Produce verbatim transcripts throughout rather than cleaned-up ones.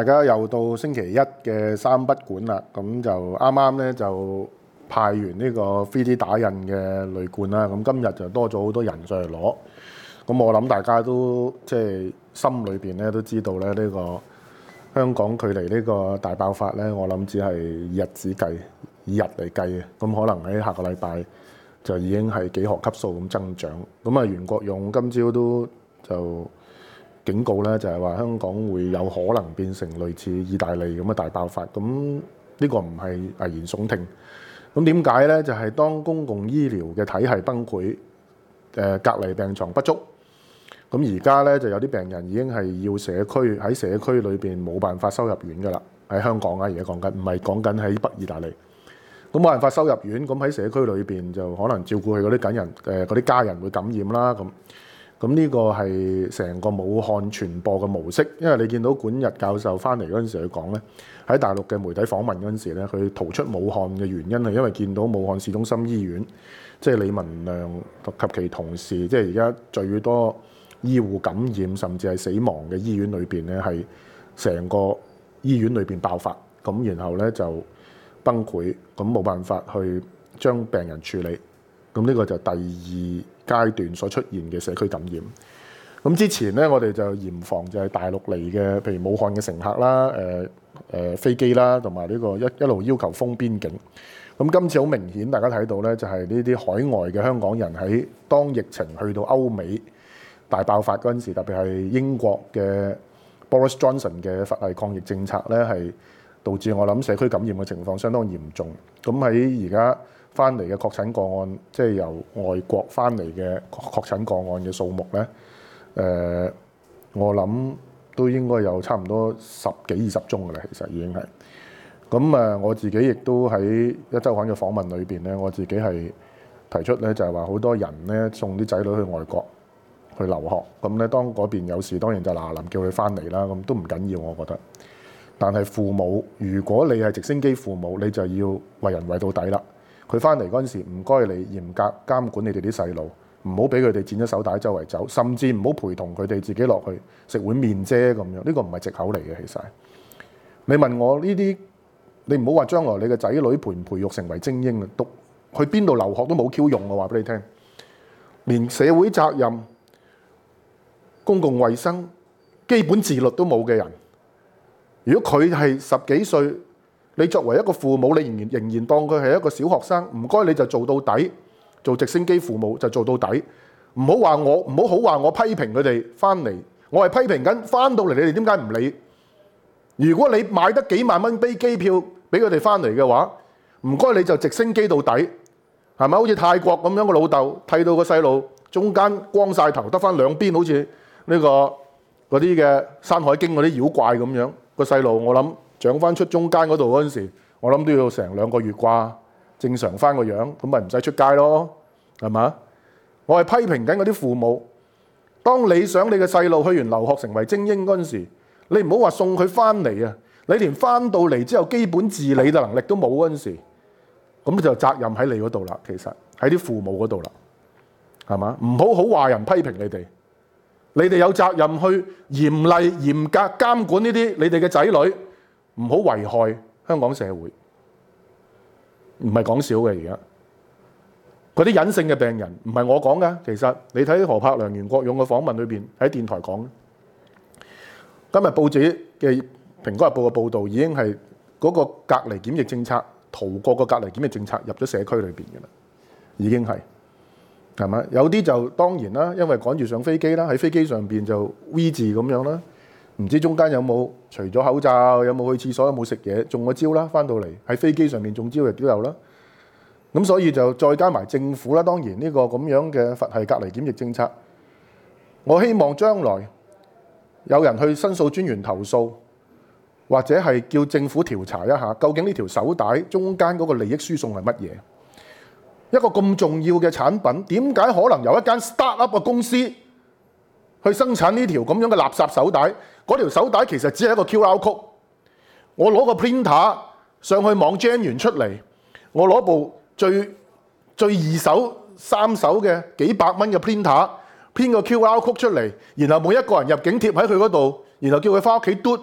大家又到星期一嘅三不管啦，咁就啱啱咧就派完呢個 三 D 打印嘅鋁罐啦，咁今日就多咗好多人上嚟攞，咁我諗大家都即係心裏邊咧都知道咧，呢個香港距離呢個大爆發咧，我諗只係以日子計，以日嚟計嘅，咁可能喺下個禮拜就已經係幾何級數咁增長。咁啊，袁國勇今朝都就警告咧，就係話香港會有可能變成類似意大利咁嘅大爆發。咁呢個唔係危言聳聽。咁點解咧？就係當公共醫療嘅體系崩潰，誒隔離病床不足。咁而家咧就有啲病人已經係要社區喺社區裏邊冇辦法收入院㗎啦。喺香港啊，而家講緊唔係講緊喺北意大利。咁冇辦法收入院，咁喺社區裏邊就可能照顧佢嗰啲緊人誒嗰啲家人會感染啦咁。咁呢個係成個武漢傳播嘅模式，因為你見到管日教授翻嚟嗰陣時，佢講咧喺大陸嘅媒體訪問嗰陣時咧，佢逃出武漢嘅原因係因為見到武漢市中心醫院，即係李文亮及其同事，即係而家最多醫護感染甚至係死亡嘅醫院裏邊咧，係成個醫院裏邊爆發，咁然後咧就崩潰，咁冇辦法去將病人處理，咁呢個就第二階段所出現嘅社區感染。咁之前咧，我哋就嚴防就係大陸嚟嘅，譬如武漢嘅乘客啦、誒、呃、誒、呃、飛機啦，同埋呢個一一路要求封邊境。咁今次好明顯，大家睇到咧，就係呢啲海外嘅香港人喺當疫情去到歐美大爆發嗰陣時，特別係英國嘅 Boris Johnson 嘅佛系抗疫政策咧，係導致我諗社區感染嘅情況相當嚴重。咁喺而家翻嚟嘅確診個案，即係由外國翻嚟嘅確診個案嘅數目咧，誒、呃，我諗都應該有差唔多十幾二十宗㗎啦，其實已經係。咁啊，我自己亦都喺一週刊嘅訪問裏邊咧，我自己係提出咧，就係話好多人咧送啲仔女去外國去留學，咁咧當嗰邊有事，當然就嗱臨叫佢翻嚟啦，咁都唔緊要，我覺得。但係父母，如果你係直升機父母，你就要為人為到底啦。佢翻嚟嗰陣時，唔該你嚴格監管你哋啲細路，唔好俾佢哋剪咗手帶周圍走，甚至唔好陪同佢哋自己落去食碗麵啫咁樣。呢個唔係藉口嚟嘅，其實。你問我呢啲，你唔好話將來你嘅仔女培唔培育成為精英啊，讀去邊度留學都冇 Q 用，我話俾你聽。連社會責任、公共衛生、基本自律都冇嘅人，如果佢係十幾歲，你作為一個父母，你仍然仍然當佢係一個小學生，唔該你就做到底，做直升機父母就做到底，唔好話我，唔好好話我批評佢哋翻嚟，我係批評緊翻到嚟你哋點解唔理？如果你買得幾萬蚊飛機票俾佢哋翻嚟嘅話，唔該你就直升機到底，係咪？好似泰國咁樣個老豆剃到個細路中間光晒頭，得翻兩邊好似呢個嗰啲嘅《山海經》嗰啲妖怪咁樣，個細路我諗長翻出中間嗰度嗰陣時，我諗都要成兩個月啩，正常翻個樣，咁咪唔使出街咯，係嘛？我係批評緊嗰啲父母，當你想你嘅細路去完留學成為精英嗰陣時，你唔好話送佢翻嚟啊！你連翻到嚟之後基本自理嘅能力都冇嗰陣時，咁就責任喺你嗰度啦。其實喺啲父母嗰度啦，係嘛？唔好好話人批評你哋，你哋有責任去嚴厲嚴格監管呢啲你哋嘅仔女。唔好危害香港社會，唔係講笑嘅。而家嗰啲隱性嘅病人唔係我講㗎，其實你睇何柏良、袁國勇嘅訪問裏邊喺電台講。今日報紙嘅《蘋果日報》嘅報導已經係嗰個隔離檢疫政策逃過個隔離檢疫政策入咗社區裏邊嘅啦，已經係係咪？有啲就當然啦，因為趕住上飛機啦，喺飛機上邊就 V 字咁樣啦。唔知中間有冇除咗口罩，有冇去廁所，有冇食嘢，中咗招啦，翻到嚟喺飛機上面中招亦都有啦。咁所以就再加埋政府啦，當然呢個咁樣嘅佛系隔離檢疫政策，我希望將來有人去申訴專員投訴，或者係叫政府調查一下，究竟呢條手帶中間嗰個利益輸送係乜嘢？一個咁重要嘅產品，點解可能由一間 start-up 嘅公司去生產呢條咁樣嘅垃圾手帶？嗰條手帶其實只係一個 Q R code， 我攞個 printer 上去網 gen 完出嚟，我攞部最最二手三手嘅幾百蚊嘅 printer 編個 Q R code 出嚟，然後每一個人入境貼喺佢嗰度，然後叫佢翻屋企嘟，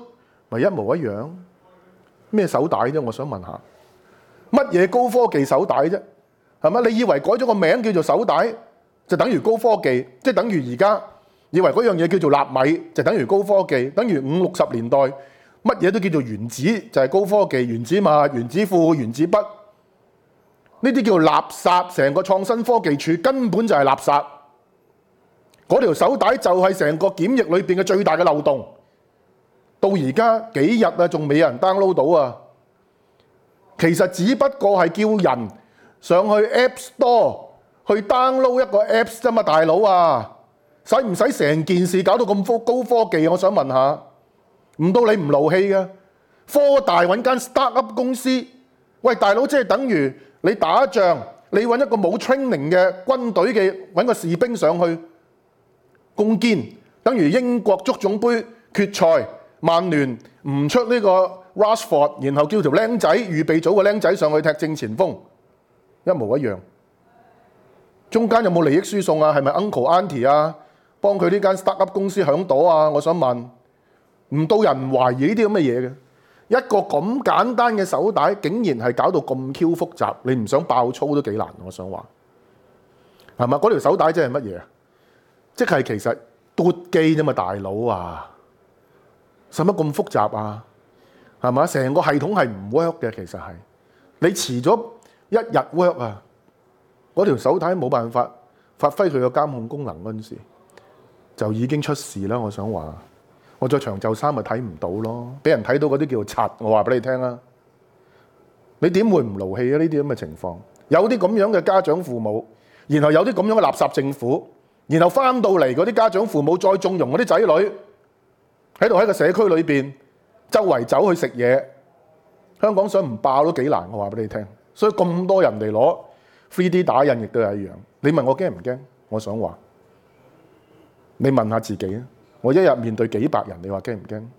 咪一模一樣？咩手帶啫？我想問下，乜嘢高科技手帶啫？係咪？你以為改咗個名叫做手帶，就等於高科技？即係等於而家以為嗰樣嘢叫做納米，就等於高科技？等於五六十年代乜嘢都叫做原子，就係高科技？原子墨、原子庫、原子筆，呢啲叫垃圾。成個創新科技處根本就係垃圾。嗰條手帶就係成個檢疫裏邊嘅最大嘅漏洞。到而家幾日啊，仲未有人 download 到啊！其實只不過係叫人上去 App Store 去 download 一個 Apps 啫嘛，大佬啊！使唔使成件事搞到咁高科技？我想問下，唔到你唔勞氣嘅？科大揾間 startup 公司，喂大佬，即係等於你打仗，你揾一個冇 training 嘅軍隊嘅揾個士兵上去攻堅，等於英國足總杯決賽。曼聯唔出呢個 Rashford， 然後叫條僆仔預備組嘅僆仔上去踢正前鋒，一模一樣。中間有冇利益輸送啊？係咪 Uncle Auntie 啊？幫佢呢間 startup 公司響朵啊？我想問，唔到人懷疑呢啲咁嘅嘢嘅，一個咁簡單嘅手帶，竟然係搞到咁 Q 複雜，你唔想爆粗都幾難。我想話係咪？嗰條手帶即係乜嘢啊？即係其實嘟機啫嘛，大佬啊！使乜咁複雜啊？係嘛？成個系統係唔 work 嘅，其實係你遲咗一日 work 啊！嗰條手帶冇辦法發揮佢嘅監控功能嗰陣時，就已經出事啦。我想話，我着長袖衫咪睇唔到咯，俾人睇到嗰啲叫賊。我話俾你聽啊，你點會唔勞氣啊？呢啲咁嘅情況，有啲咁樣嘅家長父母，然後有啲咁樣嘅垃圾政府，然後翻到嚟嗰啲家長父母再縱容嗰啲仔女。喺度喺個社區裏邊周圍走去食嘢，香港想唔爆都幾難，我話俾你聽。所以咁多人嚟攞 三 D 打印亦都係一樣。你問我驚唔驚？我想話，你問下自己啊！我一日面對幾百人，你話驚唔驚？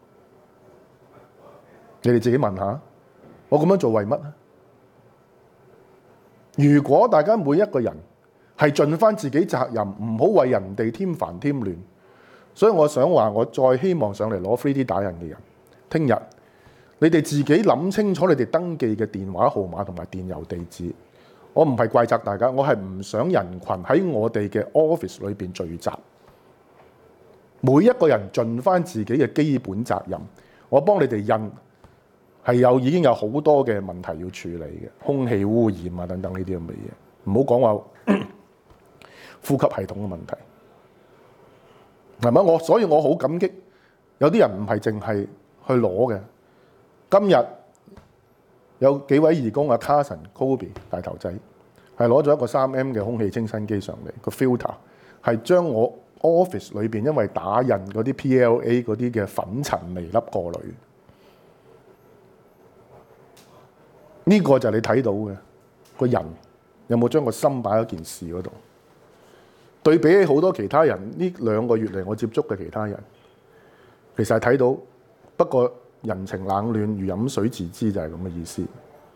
你哋自己問下，我咁樣做為乜啊？如果大家每一個人係盡翻自己責任，唔好為人哋添煩添亂。所以我想話，我再希望上嚟攞 三 D 打印嘅人，聽日你哋自己諗清楚，你哋登記嘅電話號碼同埋電郵地址。我唔係怪責大家，我係唔想人群喺我哋嘅 office 裏邊聚集。每一個人盡翻自己嘅基本責任。我幫你哋印係有已經有好多嘅問題要處理嘅，空氣污染啊等等呢啲咁嘅嘢。唔好講話呼吸系統嘅問題。係咪？我所以我好感激，有啲人唔係淨係去攞嘅。今日有幾位義工啊 Carson、Kobe 大頭仔係攞咗一個三 M 嘅空氣清新機上嚟，個 filter 係將我 office 裏邊因為打印嗰啲 P L A 嗰啲嘅粉塵微粒過濾。呢、這個就係你睇到嘅個人有冇將個心擺喺件事嗰度。對比起好多其他人，呢兩個月嚟我接觸嘅其他人，其實係睇到，不過人情冷暖如飲水自知，就係咁嘅意思。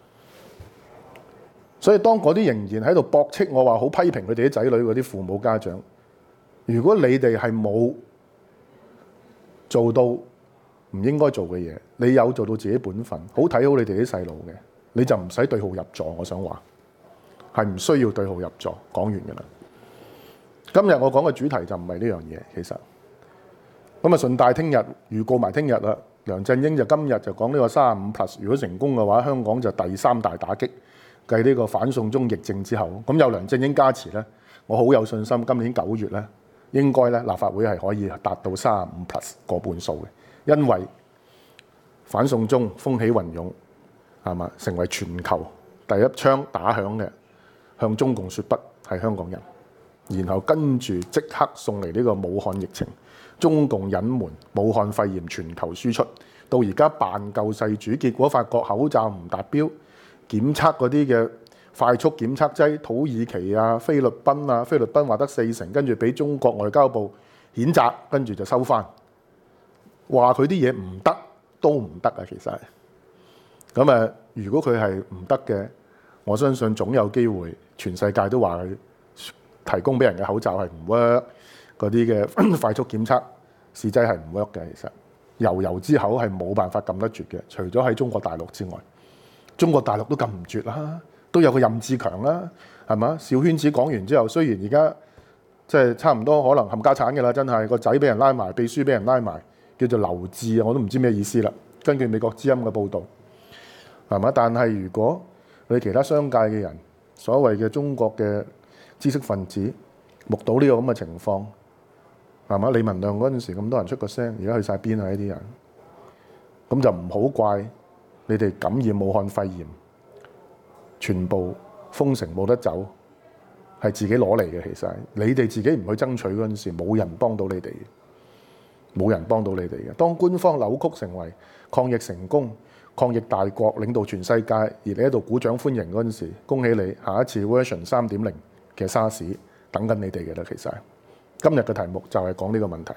所以當嗰啲仍然喺度駁斥我話好批評佢哋啲仔女嗰啲父母家長，如果你哋係冇做到唔應該做嘅嘢，你有做到自己本分，好睇好你哋啲細路嘅，你就唔使對號入座。我想話係唔需要對號入座。講完㗎啦。今日我講嘅主題就唔係呢樣嘢，其實咁啊順帶聽日預告埋聽日啦。梁振英就今日就講呢個三十五 plus， 如果成功嘅話，香港就第三大打擊，繼呢個反送中疫症之後，咁有梁振英加持咧，我好有信心今年九月咧，應該咧立法會係可以達到三十五 plus 個半數嘅，因為反送中風起雲湧，係嘛，成為全球第一槍打響嘅向中共說不係香港人。然後跟住即刻送嚟呢個武漢疫情，中共隱瞞武漢肺炎全球輸出，到而家扮救世主，結果發覺口罩唔達標，檢測嗰啲嘅快速檢測劑，土耳其啊、菲律賓啊，菲律賓話得四成，跟住俾中國外交部譴責，跟住就收翻，話佢啲嘢唔得都唔得啊！其實係咁啊，如果佢係唔得嘅，我相信總有機會，全世界都話佢。提供俾人嘅口罩係唔 work，嗰啲嘅快速檢測試劑係唔 work 嘅。其實悠悠之口係冇辦法撳得絕嘅，除咗喺中國大陸之外，中國大陸都撳唔絕啦，都有個任志強啦，係嘛？小圈子講完之後，雖然而家即係差唔多可能冚家產嘅啦，真係個仔俾人拉埋，秘書俾人拉埋，叫做劉志啊，我都唔知咩意思啦。根據美國之音嘅報導，係嘛？但係如果你其他商界嘅人，所謂嘅中國嘅知識分子，目睹呢個咁嘅情況，係嘛？李文亮嗰陣時咁多人出個聲，而家去晒邊啊？呢啲人，咁就唔好怪你哋感染武漢肺炎，全部封城冇得走，係自己攞嚟嘅。其實你哋自己唔去爭取嗰陣時，冇人幫到你哋，冇人幫到你哋嘅。當官方扭曲成為抗疫成功、抗疫大國領導全世界，而你喺度鼓掌歡迎嗰陣時，恭喜你，下一次 version 三點零嘅沙士等緊你哋嘅啦。其實今日嘅題目就係講呢個問題。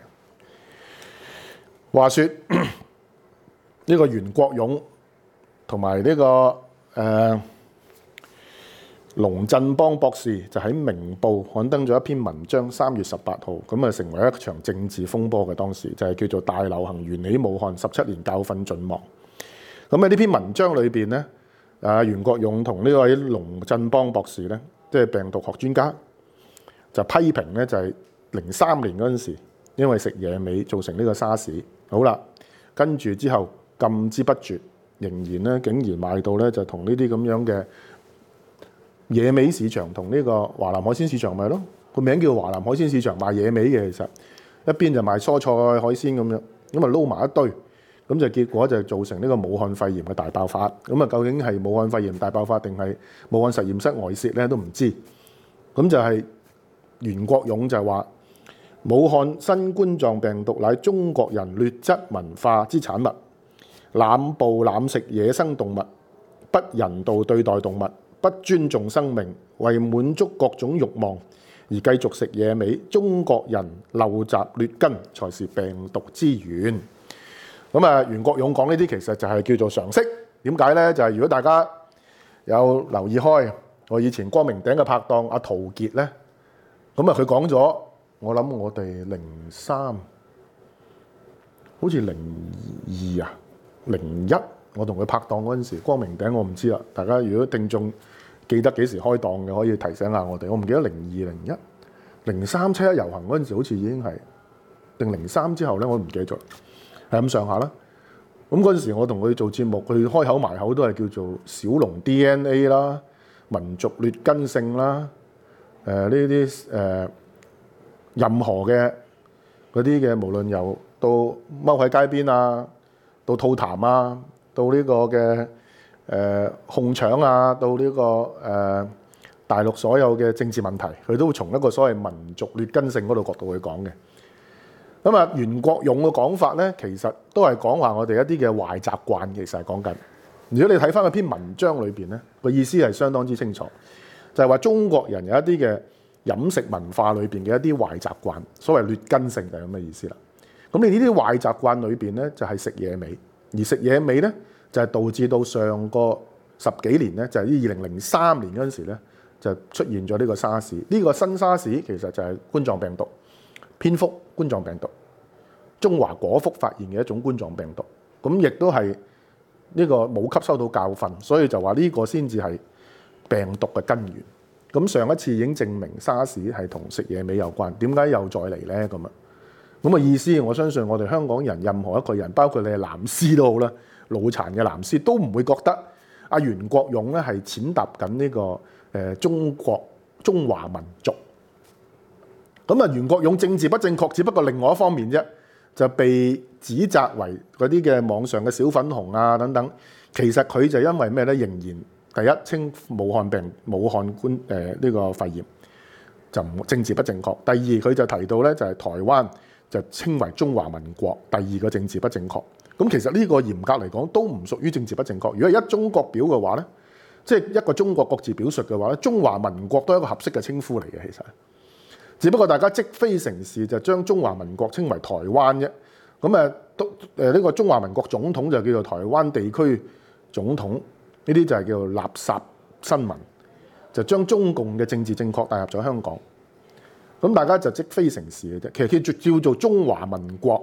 話說呢、這個袁國勇同埋呢個誒、呃、龍振邦博士就喺《明報》刊登咗一篇文章，三月十八號，咁啊成為一場政治風波嘅。當時就係叫做大流行源起武漢，十七年教訓盡忘。咁喺呢篇文章裏邊咧，啊袁國勇同呢位龍振邦博士咧，即係病毒學專家，就批評咧就係零三年嗰陣時，因為食野味造成呢個沙士。好啦，跟住之後禁之不絕，仍然咧竟然賣到咧就同呢啲咁樣嘅野味市場同呢個華南海鮮市場咪咯，個名叫華南海鮮市場，賣野味嘅。其實一邊就賣蔬菜海鮮咁樣，咁啊撈埋一堆。咁就結果就造成呢個武漢肺炎嘅大爆發。咁啊，究竟係武漢肺炎大爆發定係武漢實驗室外泄咧，都唔知。咁就係袁國勇就話：武漢新冠狀病毒乃中國人劣質文化之產物，濫捕濫食野生動物，不人道對待動物，不尊重生命，為滿足各種慾望而繼續食野味。中國人陋習劣根，才是病毒之源。咁啊，袁國勇講呢啲其實就係叫做常識。點解咧？就係、是、如果大家有留意開，我以前光明頂嘅拍檔阿陶傑咧，咁啊佢講咗，我諗我哋零三，好似零二啊，零一，我同佢拍檔嗰陣時，光明頂我唔知啦。大家如果聽眾記得幾時開檔嘅，可以提醒下我哋。我唔記得零二、零一、零三七一遊行嗰陣時，好似已經係定零三之後咧，我唔記得咗。係咁上下啦。咁嗰陣時，我同佢做節目，佢開口埋口都係叫做小農 D N A 啦、民族劣根性啦、誒呢啲誒任何嘅嗰啲嘅，無論由到踎喺街邊啊，到吐痰啊，到呢個嘅誒、呃、控搶啊，到呢、這個誒、呃、大陸所有嘅政治問題，佢都會從一個所謂民族劣根性嗰度角度去講嘅。咁啊，袁國勇嘅講法咧，其實都係講話我哋一啲嘅壞習慣，其實係講緊。如果你睇翻嗰篇文章裏邊咧，個意思係相當之清楚，就係話中國人有一啲嘅飲食文化裏邊嘅一啲壞習慣，所謂劣根性就係咁嘅意思啦。咁你呢啲壞習慣裏邊咧，就係食野味，而食野味咧就係導致到上個十幾年咧，就係呢二零零三年嗰陣時咧，就出現咗呢個沙士。呢個新沙士其實就係冠狀病毒。蝙蝠冠狀病毒，中華果蝠發現嘅一種冠狀病毒，咁亦都係呢個冇吸收到教訓，所以就話呢個先至係病毒嘅根源。咁上一次已經證明沙士係同食野味有關，點解又再嚟呢？咁啊，咁嘅意思，我相信我哋香港人任何一個人，包括你係藍絲都好啦，腦殘嘅藍絲都唔會覺得阿袁國勇咧係踐踏緊呢個誒中國中華民族。咁啊，袁國勇政治不正確，只不過另外一方面啫，就被指責為嗰啲嘅網上嘅小粉紅啊等等。其實佢就因為咩咧？仍然第一稱武漢病、武漢冠誒呢個肺炎就唔政治不正確。第二佢就提到咧，就係台灣就稱為中華民國，第二個政治不正確。咁其實呢個嚴格嚟講都唔屬於政治不正確。如果係一中國表嘅話咧，即係一個中國各自表述嘅話咧，中華民國都係一個合適嘅稱呼嚟嘅，其實。只不過大家積非成是，就將中華民國稱為台灣啫。咁誒都誒呢個中華民國總統就叫做台灣地區總統，呢啲就係叫做垃圾新聞，就將中共嘅政治正確帶入咗香港。咁大家就積非成是嘅啫。其實叫做叫做中華民國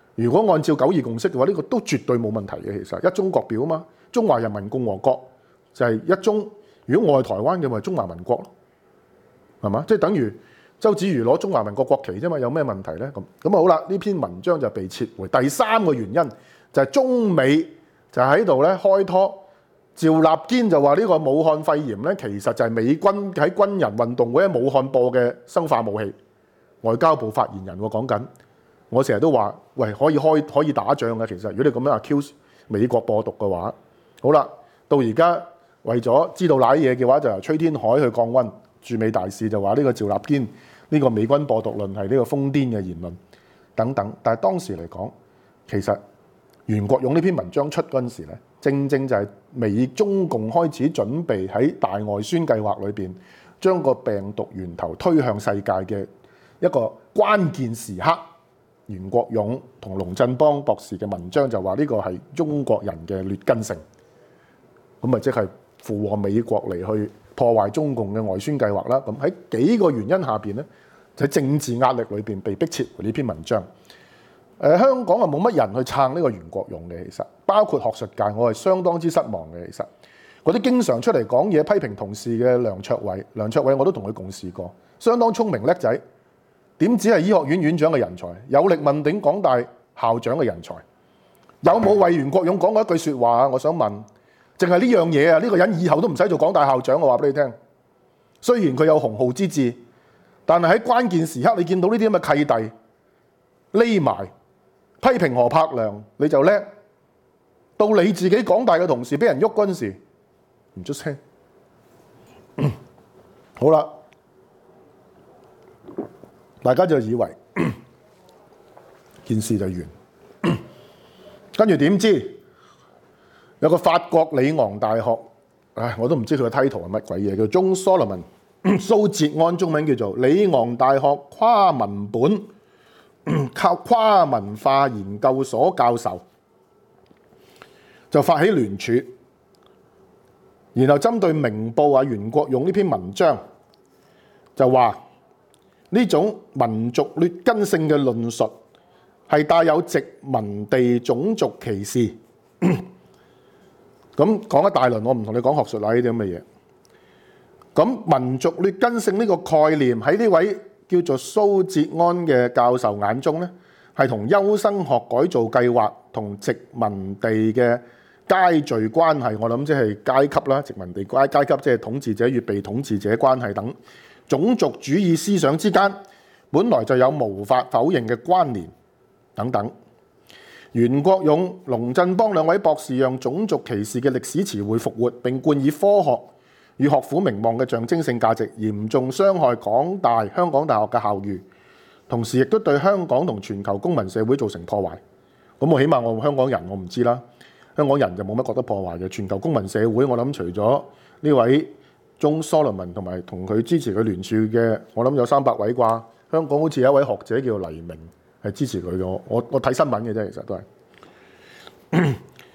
如果按照九二共識嘅話，呢、這個都絕對冇問題嘅。其實一中各表啊嘛，中華人民共和國就係一中，如果我係台灣嘅咪中華民國咯，係嘛？即係等於周子瑜攞中華民國國旗啫嘛，有咩問題咧？咁咁啊好啦，呢篇文章就被撤回。第三個原因就係中美就喺度咧開拖，趙立堅就話呢個武漢肺炎咧，其實就係美軍喺軍人運動會喺武漢播嘅生化武器。外交部發言人喎講緊，我成日都話，喂，可以開可以打仗嘅。其實如果你咁樣 accuse 美國播毒嘅話，好啦，到而家為咗知道瀨嘢嘅話，就由崔天凱去降溫。駐美大使就話呢個趙立堅呢個美軍播毒論係呢個瘋癲嘅言論等等。但係當時嚟講，其實袁國勇呢篇文章出嗰陣時咧，正正就係美中共開始準備喺大外宣計劃裏邊將個病毒源頭推向世界嘅一個關鍵時刻。袁國勇同龍振邦博士嘅文章就話呢個係中國人嘅劣根性，咁啊即係附和美國嚟去破壞中共嘅外宣計劃啦。咁喺幾個原因下邊咧，喺政治壓力裏邊被逼撤回呢篇文章。誒、呃、香港啊冇乜人去撐呢個袁國勇嘅，其實包括學術界，我係相當之失望嘅。其實嗰啲經常出嚟講嘢批評同事嘅梁卓偉，梁卓偉我都同佢共事過，相當聰明叻仔。點止係醫學院院長嘅人才，有力問鼎港大校長嘅人才，有冇為袁國勇講過一句説話啊？我想問，淨係呢樣嘢啊？呢個人以後都唔使做港大校長，我話俾你聽。雖然佢有雄豪之志，但係喺關鍵時刻，你見到呢啲咁嘅契弟匿埋批評何柏良，你就叻。到你自己港大嘅同事俾人喐嗰陣時，唔出聲。好啦。大家就以為件事就完，跟住點知有個法國里昂大學，唉，我都唔知佢個 title 係乜鬼嘢，叫 John Solomon 蘇捷安，中文叫做里昂大學跨文本靠跨文化研究所教授，就發起聯署，然後針對明報啊袁國勇呢篇文章就話，呢種民族劣根性嘅論述係帶有殖民地種族歧視。咁講一大輪，我唔同你講學術啦，呢啲咁嘅嘢。咁民族劣根性呢個概念喺呢位叫做蘇捷安嘅教授眼中咧，係同優生學改造計劃同殖民地嘅階序關係，我諗即係階級啦，殖民地階階級即係統治者與被統治者關係等。種族主義思想之間本來就有無法否認嘅關聯等等。袁國勇、龍振邦兩位博士讓種族歧視嘅歷史詞彙復活，並冠以科學與學府名望嘅象徵性價值，嚴重傷害港大、香港大學嘅校譽，同時亦都對香港同全球公民社會造成破壞。咁我起碼我香港人我唔知啦，香港人就冇乜覺得破壞嘅。全球公民社會我諗除咗呢位John Solomon 同埋同佢支持佢聯署嘅，我諗有三百位啩。香港好似有一位學者叫黎明係支持佢嘅，我我睇新聞嘅啫，其實都係。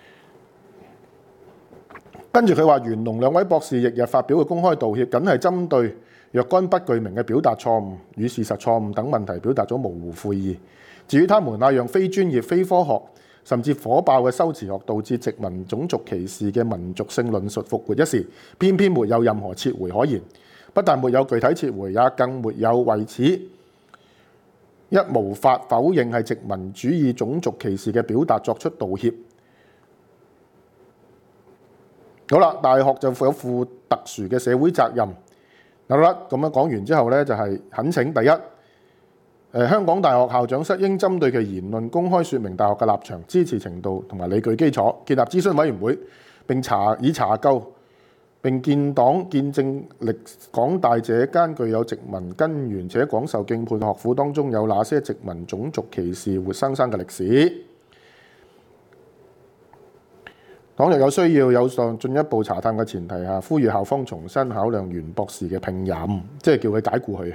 跟住佢話袁龍兩位博士翌日發表嘅公開道歉，僅係針對若干不具名嘅表達錯誤與事實錯誤等問題表達咗模糊悔意。至於他們那樣非專業、非科學，甚至火爆嘅修辭學導致殖民種族歧視嘅民族性論述復活一事，偏偏沒有任何撤回可言。不但沒有具體撤回，也更沒有為此一無法否認係殖民主義種族歧視嘅表達作出道歉。好啦，大學就有負特殊嘅社會責任。好啦，咁樣講完之後呢，就係懇請第一。誒，香港大學校長室應針對其言論公開説明大學嘅立場、支持程度同埋理據基礎，建立諮詢委員會，並查以查究並建黨見證歷港大這間具有殖民根源且廣受敬佩嘅學府當中有哪些殖民種族歧視活生生嘅歷史。黨若有需要有上進一步查探嘅前提下，呼籲校方重新考量袁博士嘅聘任，即係叫佢解僱佢。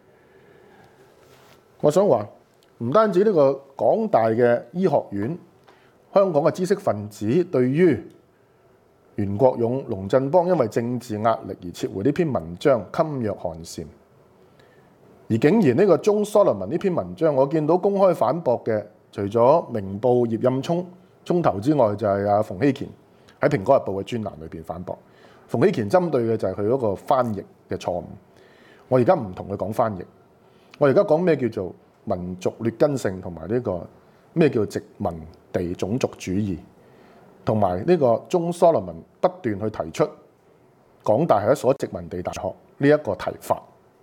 我想話唔單止呢個港大嘅醫學院，香港嘅知識分子對於袁國勇、龍振邦因為政治壓力而撤回呢篇文章噤若寒蟬，而竟然呢個 John Solomon 呢篇文章，我見到公開反駁嘅除咗明報葉蔭聰衝頭之外，就係阿馮睎乾喺蘋果日報嘅專欄裏邊反駁。馮睎乾針對嘅就係佢嗰個翻譯嘅錯誤。我而家唔同佢講翻譯，我而家講咩叫做民族劣根性，同埋呢個咩叫殖民地種族主義，同埋呢個中蘇羅文不斷去提出港大係一所殖民地大學呢一個提法。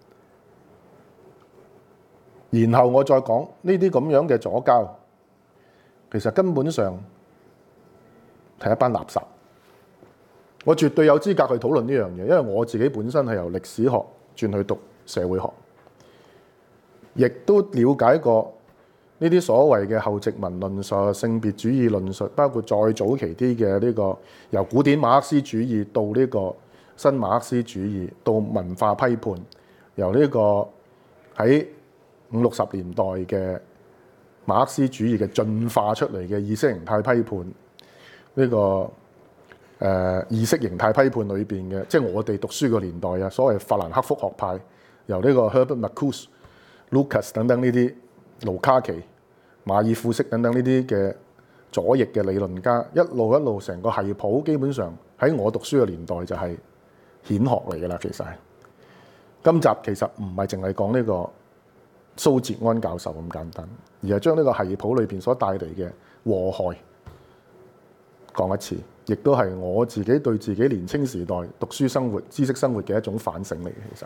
然後我再講呢啲咁樣嘅左膠，其實根本上係一班垃圾。我絕對有資格去討論呢樣嘢，因為我自己本身係由歷史學轉去讀社會學，亦都了解過呢啲所謂嘅後殖民論述、性別主義論述，包括再早期啲嘅呢個由古典馬克思主義到呢個新馬克思主義，到文化批判，由呢個喺五六十年代嘅馬克思主義嘅進化出嚟嘅意識形態批判，呢、這個誒、呃、意識形態批判裏邊嘅，即係我哋讀書個年代啊，所謂法蘭克福學派，由呢個 Herbert Marcuse、Lucas 等等呢啲，盧卡奇、馬爾庫色等等呢啲嘅左翼嘅理論家，一路一路成個系譜，基本上喺我讀書嘅年代就係顯學嚟㗎啦。其實係今集其實唔係淨係講呢個蘇捷安教授咁簡單，而係將呢個系譜裏邊所帶嚟嘅禍害講一次，亦都係我自己對自己年青時代讀書生活、知識生活嘅一種反省嚟嘅。其實，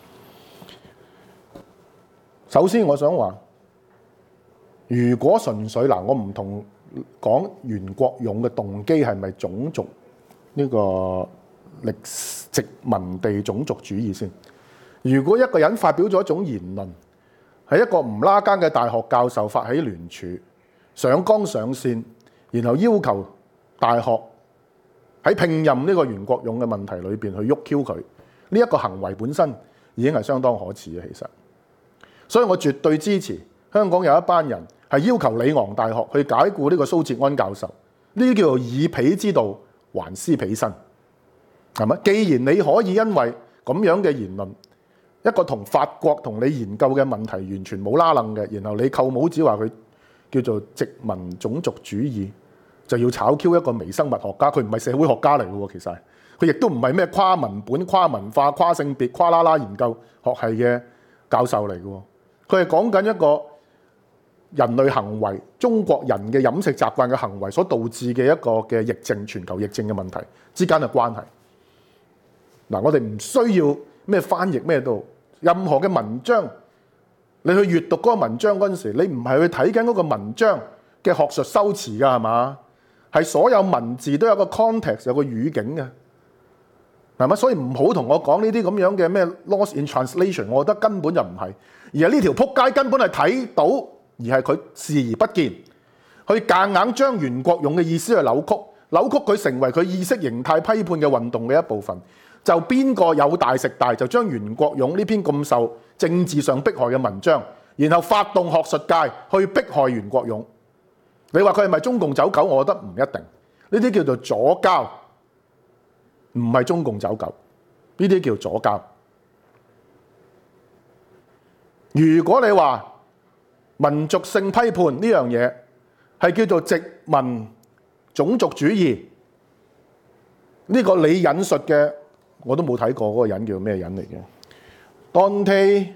首先我想話，如果純粹嗱，我唔同講袁國勇嘅動機係咪種族呢個歷殖民地種族主義先。如果一個人發表咗一種言論，係一個唔拉更嘅大學教授發起聯署，上綱上線，然後要求大學喺聘任呢個袁國勇嘅問題裏邊去喐 Q 佢，呢一個行為本身已經係相當可恥嘅。其實，所以我絕對支持香港有一班人係要求里昂大學去解僱呢個蘇捷安教授，呢啲叫做以彼之道還施彼身，係咪？既然你可以因為咁樣嘅言論，一個同法國同你研究嘅問題完全冇拉楞嘅，然後你扣帽子話佢叫做殖民種族主義，就要炒 Q 一個微生物學家，佢唔係社會學家嚟嘅喎，其實佢亦都唔係咩跨文本、跨文化、跨性別、跨啦啦研究學系嘅教授嚟嘅喎，佢係講緊一個人類行為、中國人嘅飲食習慣嘅行為所導致嘅一個嘅疫症、全球疫症嘅問題之間嘅關係。嗱，我哋唔需要咩翻譯咩都。任何嘅文章，你去閱讀嗰個文章嗰陣時，你唔係去睇緊嗰個文章嘅學術修辭㗎，係嘛？係所有文字都有個 context，有個語境嘅，係嘛？所以唔好同我講呢啲咁樣嘅咩 lost in translation， 我覺得根本就唔係，而係呢條撲街根本係睇到，而係佢視而不見，去夾硬將袁國勇嘅意思去扭曲，扭曲佢成為佢意識形態批判嘅運動嘅一部分。就邊個有大食大，就將袁國勇呢篇咁受政治上迫害嘅文章，然後發動學術界去迫害袁國勇。你話佢係咪中共走狗？我覺得唔一定。呢啲叫做左膠，唔係中共走狗，呢啲叫左膠。如果你話民族性批判呢樣嘢係叫做殖民種族主義，呢個你引述嘅。我都冇睇過嗰個人叫咩人嚟嘅 Dante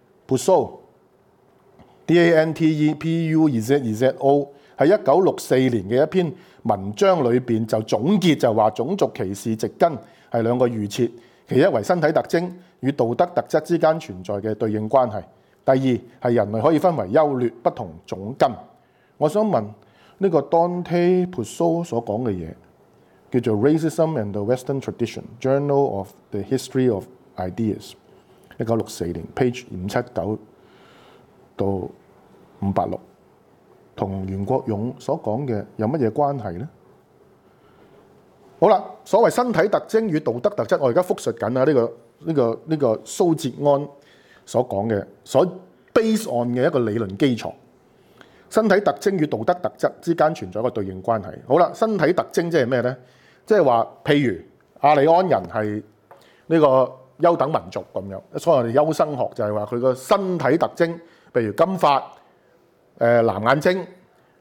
Puzo，D A N T E P U Z Z O， 係一九六四年嘅一篇文章裏邊就總結就話種族歧視植根係兩個預設，其一為身體特徵與道德特質之間存在嘅對應關係，第二係人類可以分為優劣不同種根。我想問呢個 Dante Puzo 所講嘅嘢，叫做 Racism and the Western Tradition Journal of the History of Ideas， 一九六四年 page 五七九到五八六，同袁國勇所講嘅有乜嘢關係呢？好啦，所謂身體特徵與道德特質，我而家複述緊啊！呢、這個呢、這個呢、這個蘇捷安所講嘅，所 base on 嘅一個理論基礎。身體特徵與道德特質之間存在一個對應關係。好啦，身體特徵即係咩呢？即係話，譬如亞利安人係呢個優等民族咁樣，所以我哋優生學就係話佢個身體特徵，譬如金髮、誒藍眼睛、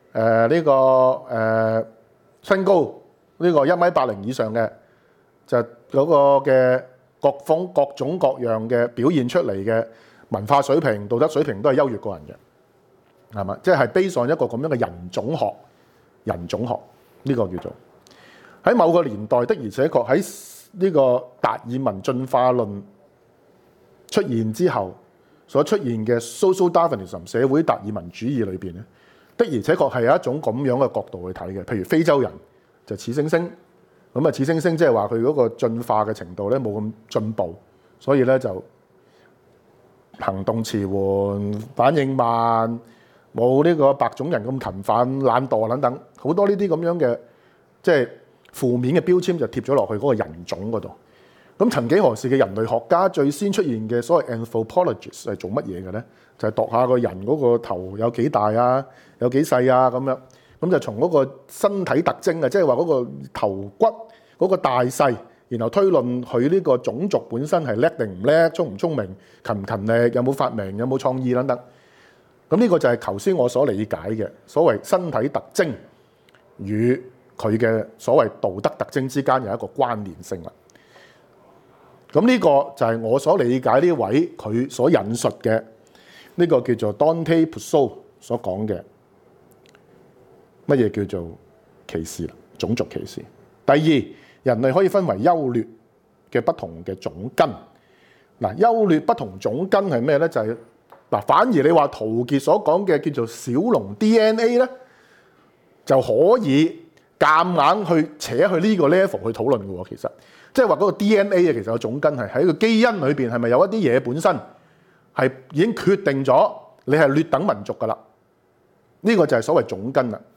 誒呢個誒身高呢個一米八零以上嘅，就嗰個嘅各方各種各樣嘅表現出嚟嘅文化水平、道德水平都係優越過人嘅，係嘛？即係 base on一個咁樣嘅人種學，人種學呢個叫做喺某個年代的，而且確喺呢個達爾文進化論出現之後所出現嘅 social Darwinism 社會達爾文主義裏邊咧，的而且確係有一種咁樣嘅角度去睇嘅。譬如非洲人就似猩猩，咁啊似猩猩即係話佢嗰個進化嘅程度咧冇咁進步，所以咧就行動遲緩、反應慢，冇呢個白種人咁勤奮、懶惰等等，好多呢啲咁樣嘅即係負面嘅標籤就貼咗落去嗰個人種嗰度。咁曾幾何時嘅人類學家最先出現嘅所謂 anthropologist 係做乜嘢嘅咧？就係、是、度下個人嗰個頭有幾大啊，有幾細啊咁樣。咁就從嗰個身體特徵啊，即係話嗰個頭骨嗰個大細，然後推論佢呢個種族本身係叻定唔叻、聰唔聰明、勤唔勤力、有冇發明、有冇創意等等。咁呢個就係頭先我所理解嘅所謂身體特徵與佢嘅所謂道德特徵之間有一個關聯性啦。咁呢個就係我所理解呢位佢所引述嘅呢個叫做 Dante Pusso 所講嘅乜嘢叫做歧視啦，種族歧視。第二，人類可以分為優劣嘅不同嘅種根。嗱，優劣不同種根係咩咧？就係嗱，反而你話陶傑所講嘅叫做小龍 D N A 咧，就可以夾硬去扯去呢個 level 去討論嘅喎。其實即係話嗰個 D N A 啊，其實個種根係喺個基因裏邊係咪有一啲嘢本身係已經決定咗你係劣等民族噶啦？呢個就係所謂種根啦。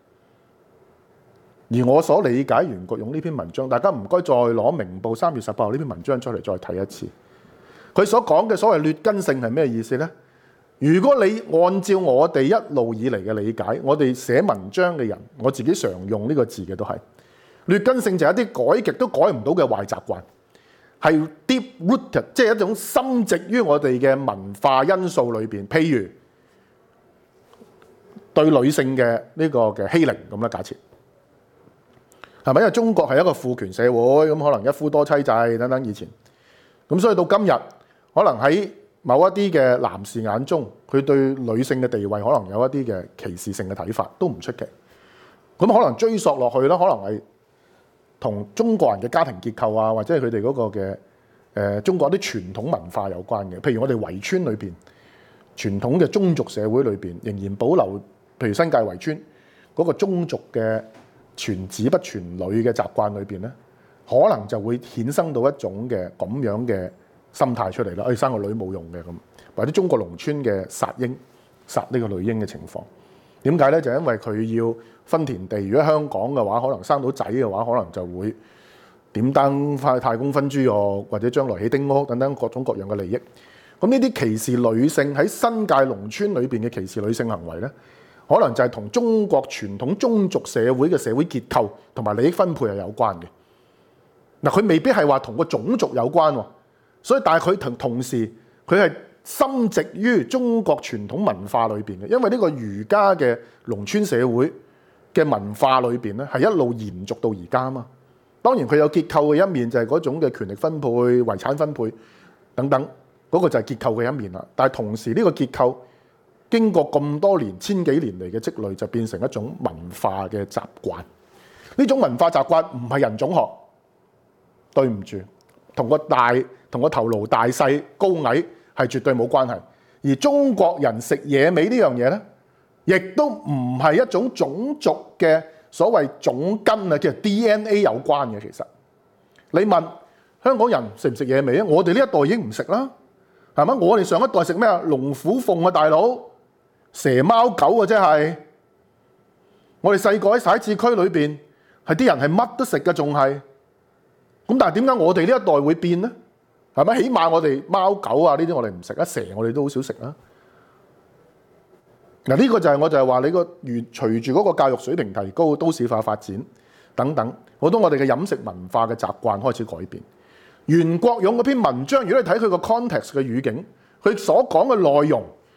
而我所理解袁國勇呢篇文章，大家唔該再攞明報三月十八號呢篇文章出嚟再睇一次。佢所講嘅所謂劣根性係咩意思呢？如果你按照我哋一路以嚟嘅理解，我哋寫文章嘅人，我自己常用呢個字嘅都係劣根性，就係一啲改極都改唔到嘅壞習慣，係 deep rooted， 即係一種深植於我哋嘅文化因素裏邊。譬如對女性嘅呢個嘅欺凌咁啦，假設係咪？因為中國係一個父權社會，咁可能一夫多妻制等等以前，咁所以到今日可能喺某一啲嘅男士眼中，佢對女性嘅地位可能有一啲嘅歧視性嘅睇法，都唔出奇。咁可能追溯落去啦，可能係同中國人嘅家庭結構啊，或者係佢哋嗰個嘅誒、呃、中國啲傳統文化有關嘅。譬如我哋圍村裏邊，傳統嘅宗族社會裏邊，仍然保留，譬如新界圍村嗰個宗族嘅傳子不傳女嘅習慣裏邊咧，可能就會衍生到一種嘅咁樣嘅心態出嚟啦。誒、哎，生個女冇用嘅咁，或者中國農村嘅殺嬰、殺呢個女嬰嘅情況，點解咧？就因為佢要分田地。如果香港嘅話，可能生到仔嘅話，可能就會點燈翻太公分豬肉，或者將來起丁屋等等各種各樣嘅利益。咁呢啲歧視女性喺新界農村裏邊嘅歧視女性行為咧，可能就係同中國傳統宗族社會嘅社會結構同埋利益分配係有關嘅。嗱，佢未必係話同個種族有關喎，所以但係佢同同時佢係深植於中國傳統文化裏邊嘅，因為呢個儒家嘅農村社會嘅文化裏邊咧係一路延續到而家啊嘛。當然佢有結構嘅一面，就係嗰種嘅權力分配、遺產分配等等，嗰個就係結構嘅一面啦。但係同時呢個結構經過咁多年、千幾年嚟嘅積累，就變成一種文化嘅習慣。呢種文化習慣唔係人種學，對唔住，同個大、同個頭顱大細、高矮係絕對冇關係。而中國人食野味呢樣嘢咧，亦都唔係一種種族嘅所謂種根啊，叫 D N A 有關嘅。其實你問香港人食唔食野味啊？我哋呢一代已經唔食啦，係咪？我哋上一代食咩啊？龍虎鳳啊，大佬！蛇貓狗啊，即係我哋細個喺徙置區裏邊，係啲人係乜都食嘅，仲係咁。但係點解我哋呢一代會變呢？係咪？起碼我哋貓狗啊呢啲我哋唔食啊，蛇我哋都好少食啊。嗱，呢個就係我就係話你個隨隨住嗰個教育水平提高、都市化發展等等，好多我哋嘅飲食文化嘅習慣開始改變。袁國勇嗰篇文章，如果你睇佢個 context 嘅語境，佢所講嘅內容。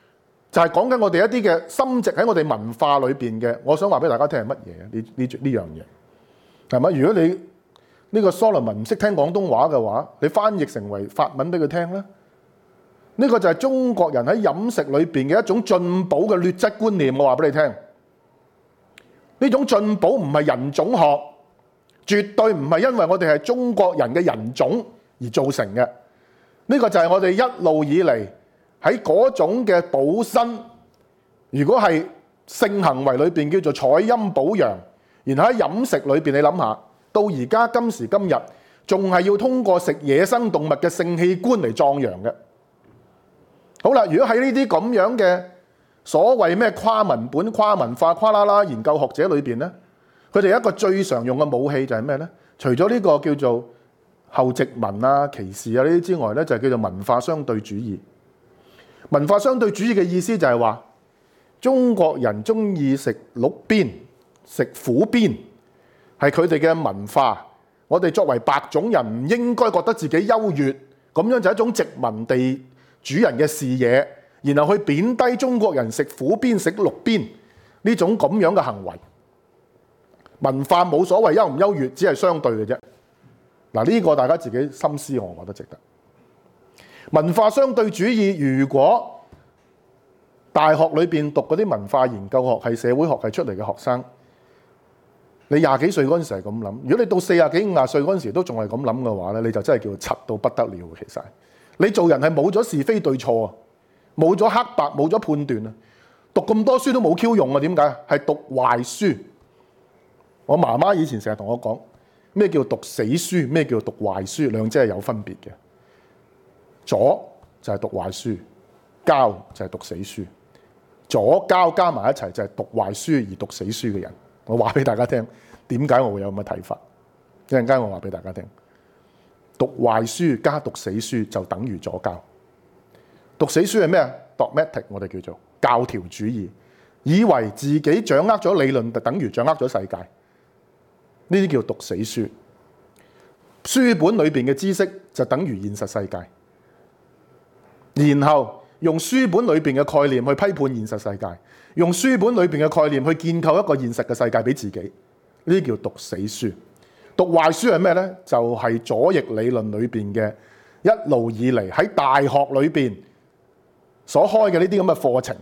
就係講緊我哋一啲嘅深植喺我哋文化裏邊嘅。我想話俾大家聽係乜嘢？呢呢呢樣嘢係咪？如果你呢個 Solomon 唔識聽廣東話嘅話，你翻譯成為法文俾佢聽啦。呢個就係中國人喺飲食裏邊嘅一種進補嘅劣質觀念。我話俾你聽，呢種進補唔係人種學，絕對唔係因為我哋係中國人嘅人種而造成嘅。呢個就係我哋一路以嚟喺嗰種嘅補身，如果係性行為裏邊叫做採陰補陽，然後喺飲食裏邊，你諗下，到而家今時今日，仲係要通過食野生動物嘅性器官嚟壯陽嘅。好啦，如果喺呢啲咁樣嘅所謂咩跨文本、跨文化、跨啦啦研究學者裏邊咧，佢哋一個最常用嘅武器就係咩咧？除咗呢個叫做後殖民啊、歧視啊呢啲之外咧，就係叫做文化相對主義。文化相對主義嘅意思就係話，中國人中意食鹿鞭、食虎鞭，係佢哋嘅文化。我哋作為白種人唔應該覺得自己優越，咁樣就係一種殖民地主人嘅視野，然後去貶低中國人食虎鞭、食鹿鞭呢種咁樣嘅行為。文化冇所謂優唔優越，只係相對嘅啫。嗱，呢個大家自己深思，我覺得值得。文化相對主義，如果大學裏邊讀嗰啲文化研究學系、社會學系出嚟嘅學生，你廿幾歲嗰陣時係咁諗，如果你到四十幾、五十歲嗰陣時都仲係咁諗嘅話咧，你就真係叫做柒到不得了。其實你做人係冇咗是非對錯啊，冇咗黑白，冇咗判斷啊，讀咁多書都冇 Q 用啊。點解？係讀壞書。我媽媽以前成日同我講，咩叫讀死書，咩叫讀壞書，兩者係有分別嘅。左就係讀壞書，交就係讀死書。左交加埋一齊就係讀壞書而讀死書嘅人。我話俾大家聽，點解我會有咁嘅睇法？一陣間我話俾大家聽，讀壞書加讀死書就等於左交。讀死書係咩啊？ dogmatic 我哋叫做教條主義，以為自己掌握咗理論就等於掌握咗世界，呢啲叫讀死書。書本裏邊嘅知識就等於現實世界。然後用書本裏邊嘅概念去批判現實世界，用書本裏邊嘅概念去建構一個現實嘅世界俾自己，呢啲叫讀死書。讀壞書係咩呢？就係左翼理論裏邊嘅一路以嚟喺大學裏邊所開嘅呢啲咁嘅課程。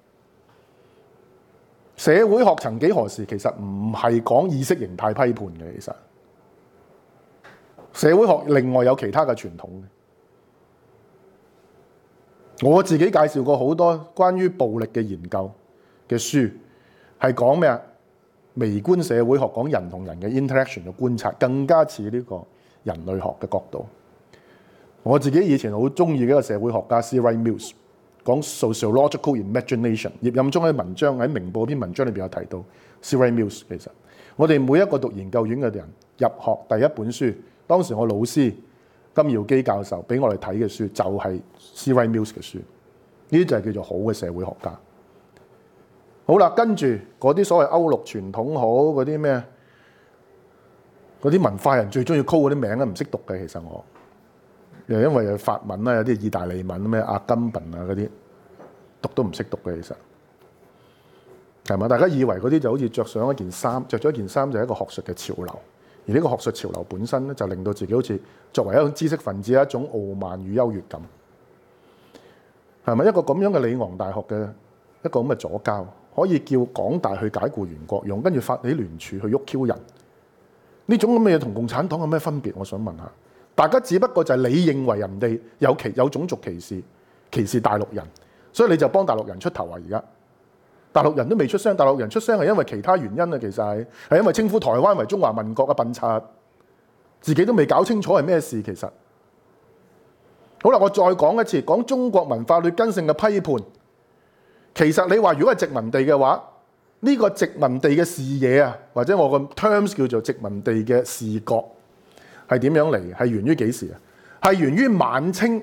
社會學曾幾何時其實唔係講意識形態批判嘅，其實社會學另外有其他嘅傳統嘅。我自己介紹過好多關於暴力嘅研究嘅書，係講咩啊？微觀社會學，講人同人嘅 interaction 嘅觀察，更加似呢個人類學嘅角度。我自己以前好中意嘅一個社會學家 Cyril Mills 講 sociological imagination。葉蔭中喺文章喺明報篇文章裏邊有提到 Cyril Mills。其實我哋每一個讀研究院嘅人入學第一本書，當時我老師金耀基教授俾我哋睇嘅書就係 Cyril Mills 嘅書，呢啲就係叫做好嘅社會學家。好啦，跟住嗰啲所謂歐陸傳統好嗰啲咩，嗰啲文化人最中意 call 嗰啲名咧，唔識讀嘅。其實我又因為有法文啦，有啲意大利文咩阿根本啊嗰啲，讀都唔識讀嘅。其實係咪？大家以為嗰啲就好似着上一件衫，着咗一件衫就係一個學術嘅潮流。而呢個學術潮流本身咧，就令到自己好似作為一種知識分子一種傲慢與優越感，係咪？一個咁樣嘅里昂大學嘅一個咁嘅左膠，可以叫港大去解僱袁國勇，跟住發起聯署去喐 Q 人，呢種咁嘅嘢同共產黨有咩分別？我想問下大家，只不過就係你認為人哋有歧有種族歧視，歧視大陸人，所以你就幫大陸人出頭啊！而家大陸人都未出聲，大陸人出聲係因為其他原因啊！其實係係因為稱呼台灣為中華民國嘅笨賊，自己都未搞清楚係咩事。其實好啦，我再講一次，講中國文化劣根性嘅批判。其實你話如果係殖民地嘅話，呢個殖民地嘅視野啊，或者我個 terms 叫做殖民地嘅視覺係點樣嚟？係源於幾時啊？係源於晚清。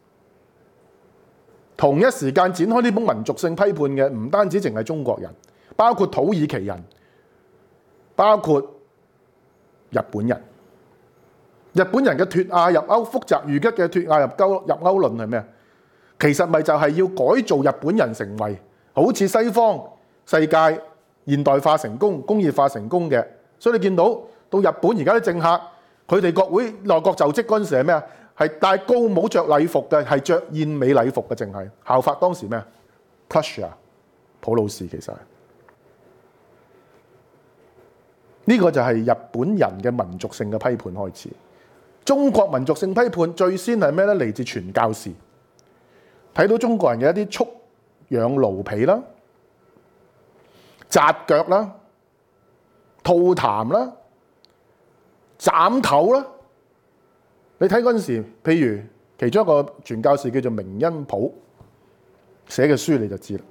同一時間展開呢種民族性批判嘅，唔單止淨係中國人，包括土耳其人，包括日本人。日本人嘅脫亞入歐，福澤諭吉嘅脫亞入歐入歐論係咩啊？ 其實咪就係要改造日本人成為好似西方世界現代化成功、工業化成功嘅。所以你見到到日本而家啲政客，佢哋國會內閣就職嗰陣時係咩啊？係戴高帽着禮服嘅，係着燕尾禮服嘅，淨係效法當時咩啊 Crush 啊，普魯士。其實呢、這個就係日本人嘅民族性嘅批判開始。中國民族性批判最先係咩咧？嚟自傳教士。睇到中國人嘅一啲蓄養奴婢啦、紮腳啦、吐痰啦、斬頭啦，你睇嗰陣時，譬如其中一個傳教士叫做明恩普寫嘅書，你就知啦。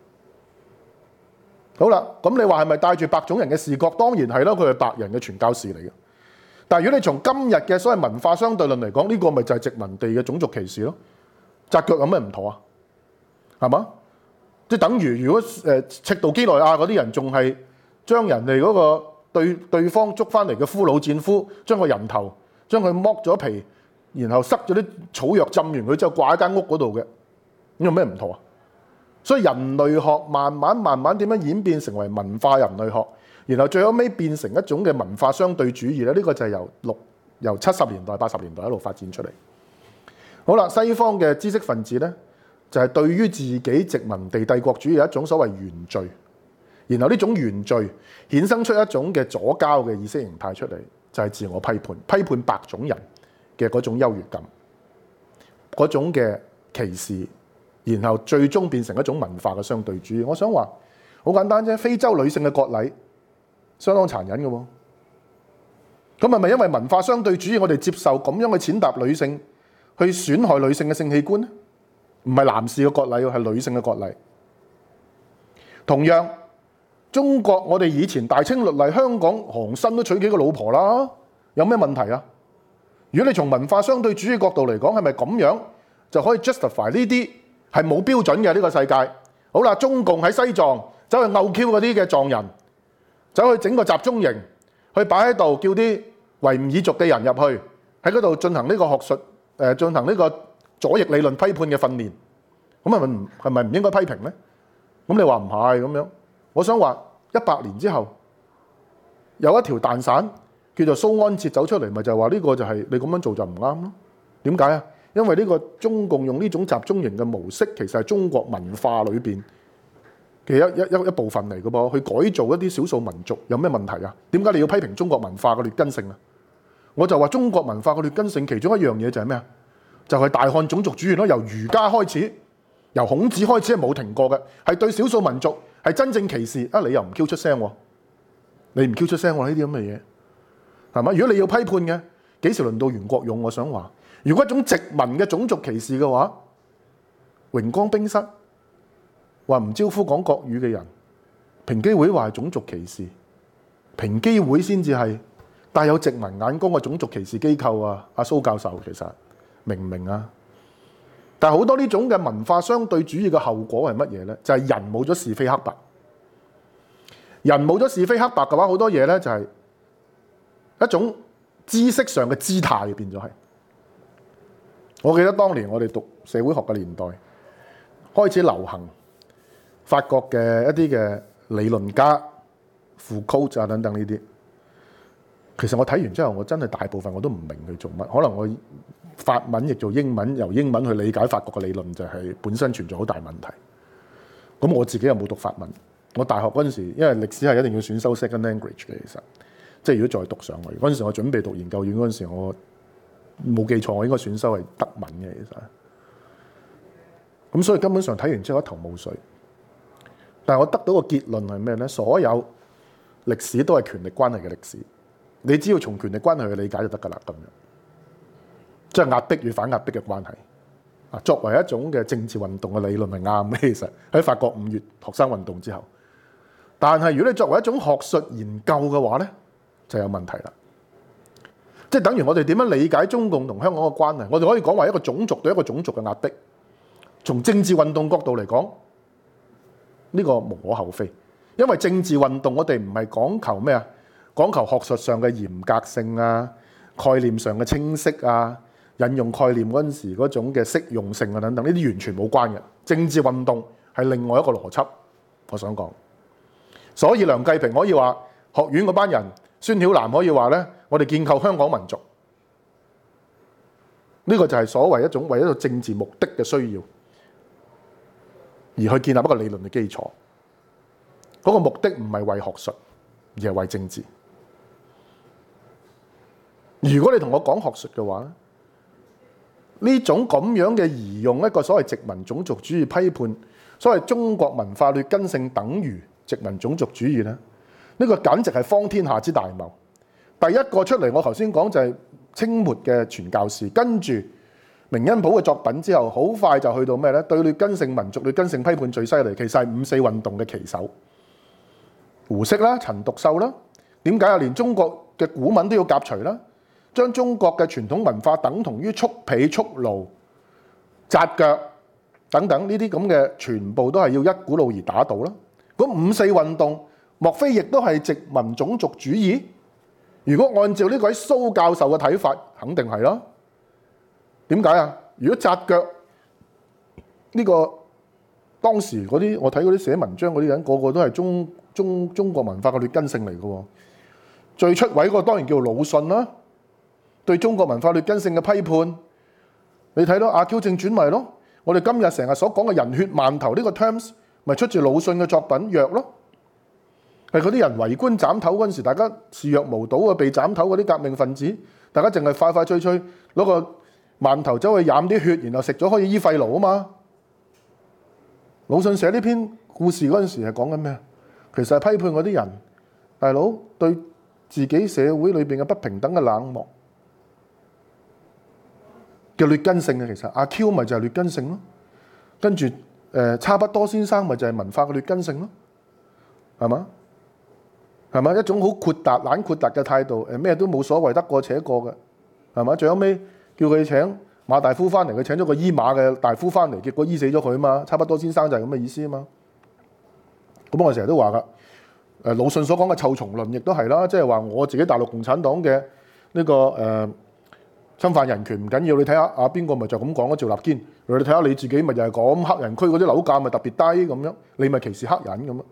好啦，咁你話係咪帶住白種人嘅視覺？當然係啦，佢係白人嘅傳教士嚟嘅。但係如果你從今日嘅所謂文化相對論嚟講，呢個咪就係殖民地嘅種族歧視咯。紮腳有咩唔妥啊？係嘛？即係等於如果誒赤道幾內亞嗰啲人仲係將人哋嗰個對對方捉翻嚟嘅俘虜戰俘，將個人頭將佢剝咗皮，然後塞咗啲草藥浸完佢之後掛喺間屋嗰度嘅，咁有咩唔妥啊？所以人類學慢慢慢慢點樣演變成為文化人類學，然後最後尾變成一種嘅文化相對主義咧。呢個就係由六由七十年代、八十年代一路發展出嚟。好啦，西方嘅知識分子咧，就係對於自己殖民地帝國主義有一種所謂原罪，然後呢種原罪衍生出一種嘅左膠嘅意識形態出嚟，就係自我批判，批判白種人嘅嗰種優越感，嗰種嘅歧視，然後最終變成一種文化嘅相對主義。我想話好簡單啫，非洲女性嘅割禮相當殘忍嘅喎，咁係咪因為文化相對主義，我哋接受咁樣嘅踐踏女性，去損害女性嘅性器官咧？唔係男士嘅割禮，係女性嘅割禮。同樣，中國我哋以前大清律例，香港韓信都娶幾個老婆啦，有咩問題啊？如果你從文化相對主義角度嚟講，係咪咁樣就可以 justify 呢啲係冇標準嘅呢個世界？好啦，中共喺西藏走去毆 Q 嗰啲嘅藏人，走去整個集中營，去擺喺度叫啲維吾爾族嘅人入去，喺嗰度進行呢個學術。誒進行呢個左翼理論批判嘅訓練，咁係咪唔係咪唔應該批評咧？咁你話唔係咁樣？我想話一百年之後有一條蛋散叫做蘇安哲走出嚟，咪就係話呢個就係你咁樣做就唔啱咯？點解啊？因為呢個中共用呢種集中營嘅模式，其實係中國文化裏邊嘅一一一一部分嚟嘅噃，去改造一啲少數民族有咩問題啊？點解你要批評中國文化嘅劣根性啊？我就話中國文化嘅劣根性，其中一樣嘢就係咩啊？就係、是、大漢種族主義咯。由儒家開始，由孔子開始係冇停過嘅，係對少數民族係真正歧視啊！你又唔 Q 出聲喎，你唔 Q 出聲喎，呢啲咁嘅嘢係嘛？如果你要批判嘅，幾時輪到袁國勇？我想話，如果一種殖民嘅種族歧視嘅話，榮光冰室話唔招呼講國語嘅人，平機會話係種族歧視，平機會先至係帶有殖民眼光嘅種族歧視機構啊！阿蘇教授其實明唔明啊？但係好多呢種嘅文化相對主義嘅後果係乜嘢呢？就係、是、人冇咗是非黑白，人冇咗是非黑白嘅話，好多嘢呢就係一種知識上嘅姿態變咗係。我記得當年我哋讀社會學嘅年代，開始流行法國嘅一啲嘅理論家傅柯啊等等呢啲。其實我睇完之後，我真係大部分我都唔明佢做乜。可能我法文譯做英文，由英文去理解法國嘅理論，就係本身存在好大問題。咁我自己又冇讀法文。我大學嗰陣時，因為歷史係一定要選修 second language 嘅，其實即係如果再讀上去嗰陣時，我準備讀研究院嗰陣時，我冇記錯，我應該選修係德文嘅。其實咁，所以根本上睇完之後一頭霧水。但係我得到個結論係咩呢？所有歷史都係權力關係嘅歷史。你只要從權力關係去理解就得㗎啦，咁樣即係壓迫與反壓迫嘅關係啊。作為一種嘅政治運動嘅理論係啱嘅，其實喺法國五月學生運動之後，但係如果你作為一種學術研究嘅話咧，就有問題啦。即係等於我哋點樣理解中共同香港嘅關係？我哋可以講話一個種族對一個種族嘅壓迫，從政治運動角度嚟講，呢個無可厚非，因為政治運動我哋唔係講求咩啊？講求學術上嘅嚴格性啊，概念上嘅清晰啊， 引用概念嗰陣時嗰種嘅適用性啊等等，呢啲完全冇關嘅。政治運動係另外一個邏輯，我想講。所以梁繼平可以話學院嗰班人，孫曉南可以話咧，我哋建構香港民族，呢個就係所謂一種為一個政治目的嘅需要而去建立一個理論嘅基礎。嗰個目的唔係為學術，而係為政治。如果你同我講學術嘅話，呢種咁樣嘅移用一個所謂殖民種族主義批判，所謂中國文化劣根性等於殖民種族主義咧，呢個簡直係荒天下之大謬。第一個出嚟，我頭先講就係清末嘅傳教士，跟住明恩普嘅作品之後，好快就去到咩呢？對劣根性民族劣根性批判最犀利，其實係五四運動嘅旗手胡適啦、陳獨秀啦。點解啊？連中國嘅古文都要革除啦，將中國嘅傳統文化等同於蓄婢蓄奴、紮腳等等呢啲咁嘅，全部都係要一股腦而打倒啦。咁五四運動莫非亦都係殖民種族主義？如果按照呢位蘇教授嘅睇法，肯定係啦。點解啊？如果紮腳呢個當時嗰啲，我睇嗰啲寫文章嗰啲人，個個都係中中中國文化嘅劣根性嚟嘅。最出位嗰個當然叫魯迅啦，對中國文化劣根性嘅批判。你睇到阿 Q 正傳咪咯？我哋今日成日所講嘅人血饅頭呢個 terms，咪出自魯迅嘅作品《藥》咯。係嗰啲人圍觀斬頭嗰陣時，大家視若無睹啊！被斬頭嗰啲革命分子，大家淨係快快脆脆攞個饅頭走去飲啲血，然後食咗可以醫肺癆啊嘛！魯迅寫呢篇故事嗰陣時係講緊咩？其實係批判嗰啲人，大佬對自己社會裏邊嘅不平等嘅冷漠嘅劣根性嘅。其實阿 Q 咪就係劣根性咯，跟住誒差不多先生咪就係文化嘅劣根性咯，係嘛？係嘛？一種好豁達、懶豁達嘅態度，誒咩都冇所謂，得過且過嘅，係嘛？最後尾叫佢請馬大夫翻嚟，佢請咗個醫馬嘅大夫翻嚟，結果醫死咗佢啊嘛！差不多先生就係咁嘅意思啊嘛。咁我成日都話噶，誒魯迅所講嘅臭蟲論亦都係啦，即係話我自己大陸共產黨嘅呢、這個誒、呃、侵犯人權唔緊要，你睇下啊邊個咪就咁講咯，趙立堅，你睇下你自己咪就係講黑人區嗰啲樓價咪特別低咁樣，你咪歧視黑人咁啊？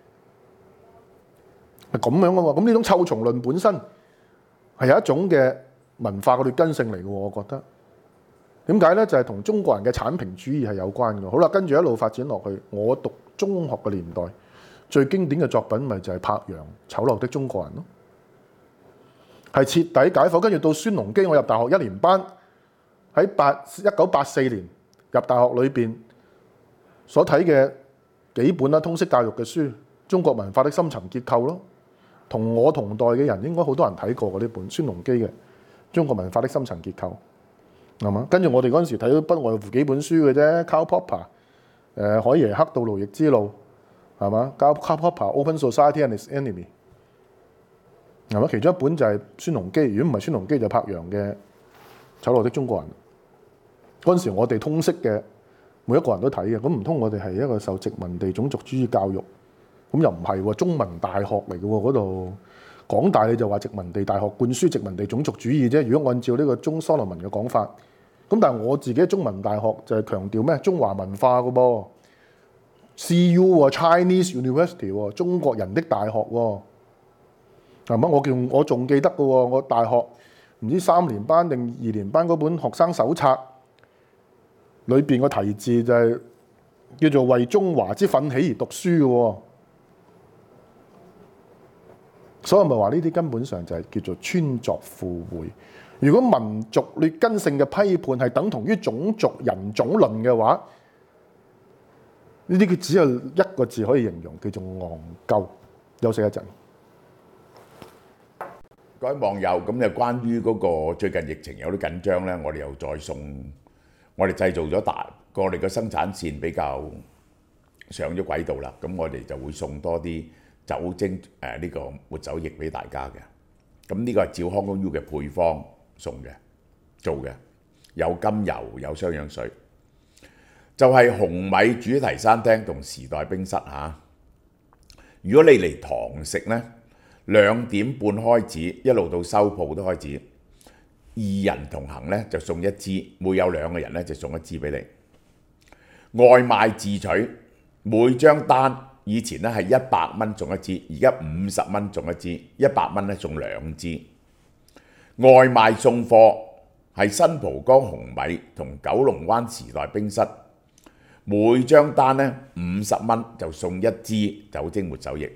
係咁樣噶嘛？咁呢種臭蟲論本身係有一種嘅文化嘅劣根性嚟嘅，我覺得。點解咧？就係、是、同中國人嘅產平主義係有關嘅。好啦，跟住一路發展落去，我讀中學嘅年代最經典嘅作品咪就係柏楊《醜陋的中國人》咯，係徹底解剖。跟住到孫隆基，我入大學一年班，喺八一九八四年入大學裏邊所睇嘅幾本啦，通識教育嘅書，《中國文化的深層結構》咯。同我同代嘅人應該好多人睇過嘅呢本孫隆基嘅《中國文化的深層結構》，係嘛？跟住我哋嗰陣時睇到不外乎幾本書嘅啫， Karl Popper 誒海耶克到勞役之路，係嘛？ Karl Popper Open Society and Its Enemy， 係嘛？其中一本就係孫隆基，如果唔係孫隆基就柏楊嘅《醜陋的中國人》。嗰陣時我哋通識嘅每一個人都睇嘅，咁唔通我哋係一個受殖民地種族主義教育？咁又唔係喎，中文大學嚟嘅喎，嗰度港大你就話殖民地大學灌輸殖民地種族主義啫。如果按照呢個中蘇羅文嘅講法，咁但係我自己中文大學就係強調咩？中華文化嘅噃 ，C U 喎 Chinese University 喎，中國人的大學喎，係咪？我仲我仲記得嘅喎，我大學唔知三年班定二年班嗰本學生手冊裏邊個題字就係叫做為中華之奮起而讀書嘅喎。所以咪話呢啲根本上就係叫做穿鑿附會。如果民族劣根性嘅批判係等同於種族人種論嘅話，呢啲佢只有一個字可以形容，叫做戇鳩。休息一陣。 各位網友，咁就關於嗰個最近疫情有啲緊張咧，我哋又再送，我哋製造咗大，我哋嘅生產線比較上咗軌道啦，咁我哋就會送多啲酒精誒呢個活酒液俾大家嘅。咁呢個係照康公 U 嘅配方送嘅，做嘅，有甘油有雙氧水，就係紅米主題餐廳同時代冰室嚇。如果你嚟堂食呢，兩點半開始，一路到收鋪都開始。 二人同行呢，就送一支，每有兩個人呢，就送一支俾你。外賣自取，每張單以前呢係一百蚊送一支，而家五十蚊送一支，一百蚊呢送兩支。外賣送貨係新蒲崗紅米同九龍灣時代冰室，每張單呢五十蚊就送一支酒精抹手液。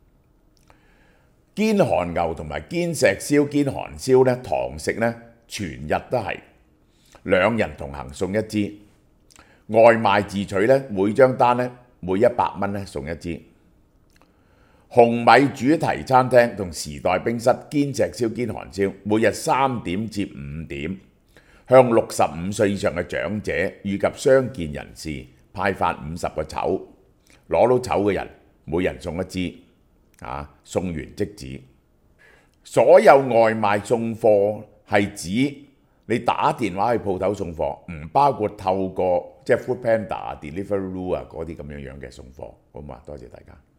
堅韓牛同埋堅石燒、堅韓燒呢，堂食呢全日都係兩人同行送一支。外賣自取呢，每張單呢每一百蚊呢送一支。紅米主題餐廳同時代冰室堅石燒、堅韓燒，每日三點至五點，向六十五歲以上嘅長者以及傷健人士派發五十個籌，攞到籌嘅人每人送一支。啊！送完即止。所有外賣送貨係指你打電話去鋪頭送貨，唔包括透過即係 Foodpanda、Deliveroo 啊嗰啲咁樣樣嘅送貨。好嘛，多謝大家。